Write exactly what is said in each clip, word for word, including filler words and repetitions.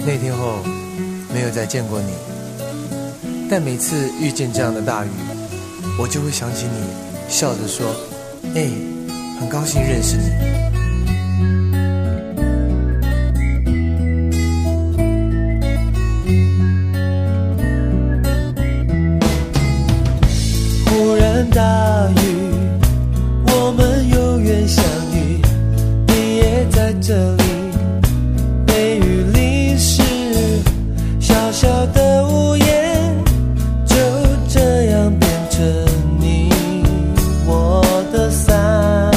那天后没有再见过你，但每次遇见这样的大雨，我就会想起你，笑着说：哎，很高兴认识你。 忽然大雨，我们有缘相遇，你也在这里。雷雨淋湿小小的屋檐，就这样变成你我的伞。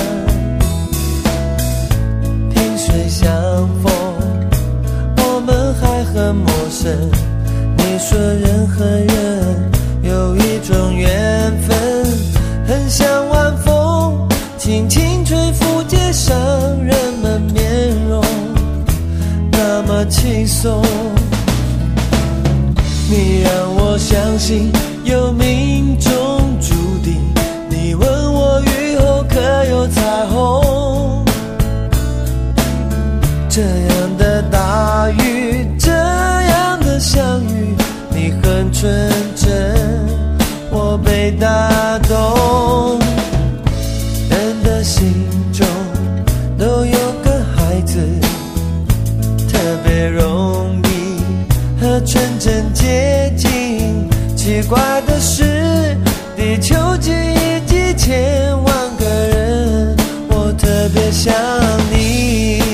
萍水相逢，我们还很陌生。你说人和人有一种缘分，很像晚风轻轻吹拂街上人们面容，那么轻松。你让我相信有命中注定，你问我雨后可有彩虹。这样的大雨，这样的相遇，你很纯真，我被打动。人的心中都有个孩子，特别容易和纯真接近。奇怪的是，地球几亿几千万个人，我特别想你。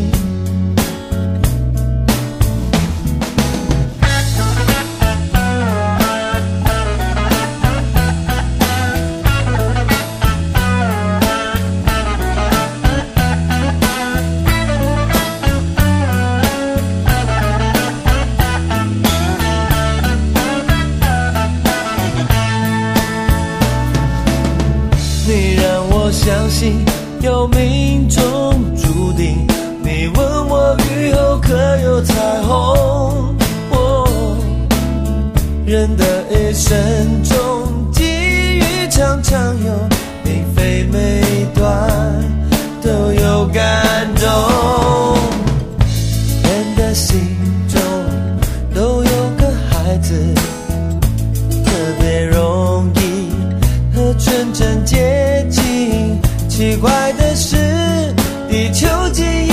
你让我相信有命中注定，你问我雨后可有彩虹。哦，人的一生中际遇常常有，并非每段都有感动。人的心中都有个孩子，特别容易和纯真接近。奇怪的是，地球几